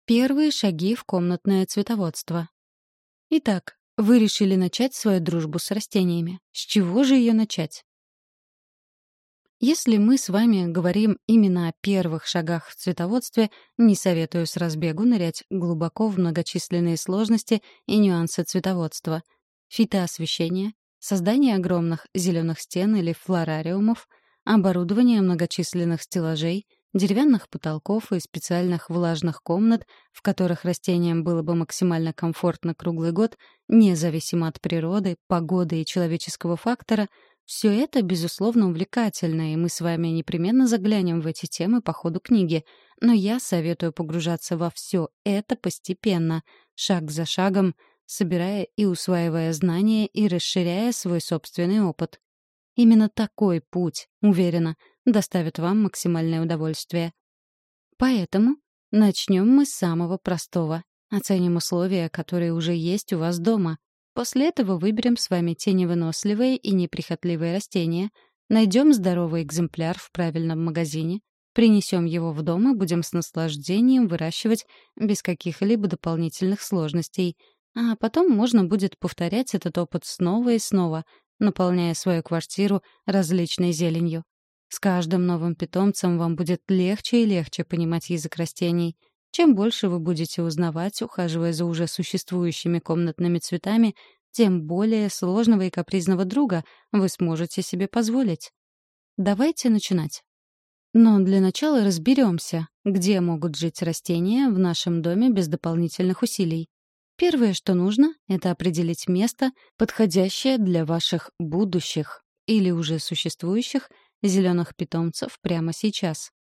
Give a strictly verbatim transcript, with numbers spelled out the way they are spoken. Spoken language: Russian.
Первые шаги в комнатное цветоводство. Итак, вы решили начать свою дружбу с растениями. С чего же ее начать? Если мы с вами говорим именно о первых шагах в цветоводстве, не советую с разбегу нырять глубоко в многочисленные сложности и нюансы цветоводства. Фитоосвещение, создание огромных зеленых стен или флорариумов, оборудование многочисленных стеллажей, деревянных потолков и специальных влажных комнат, в которых растениям было бы максимально комфортно круглый год, независимо от природы, погоды и человеческого фактора, все это, безусловно, увлекательно, и мы с вами непременно заглянем в эти темы по ходу книги. Но я советую погружаться во все это постепенно, шаг за шагом, собирая и усваивая знания и расширяя свой собственный опыт. Именно такой путь, уверена, доставит вам максимальное удовольствие. Поэтому начнем мы с самого простого. Оценим условия, которые уже есть у вас дома. После этого выберем с вами те невыносливые и неприхотливые растения, найдем здоровый экземпляр в правильном магазине, принесем его в дом и будем с наслаждением выращивать без каких-либо дополнительных сложностей. А потом можно будет повторять этот опыт снова и снова, наполняя свою квартиру различной зеленью. С каждым новым питомцем вам будет легче и легче понимать язык растений. Чем больше вы будете узнавать, ухаживая за уже существующими комнатными цветами, тем более сложного и капризного друга вы сможете себе позволить. Давайте начинать. Но для начала разберемся, где могут жить растения в нашем доме без дополнительных усилий. Первое, что нужно, это определить место, подходящее для ваших будущих или уже существующих зеленых питомцев прямо сейчас.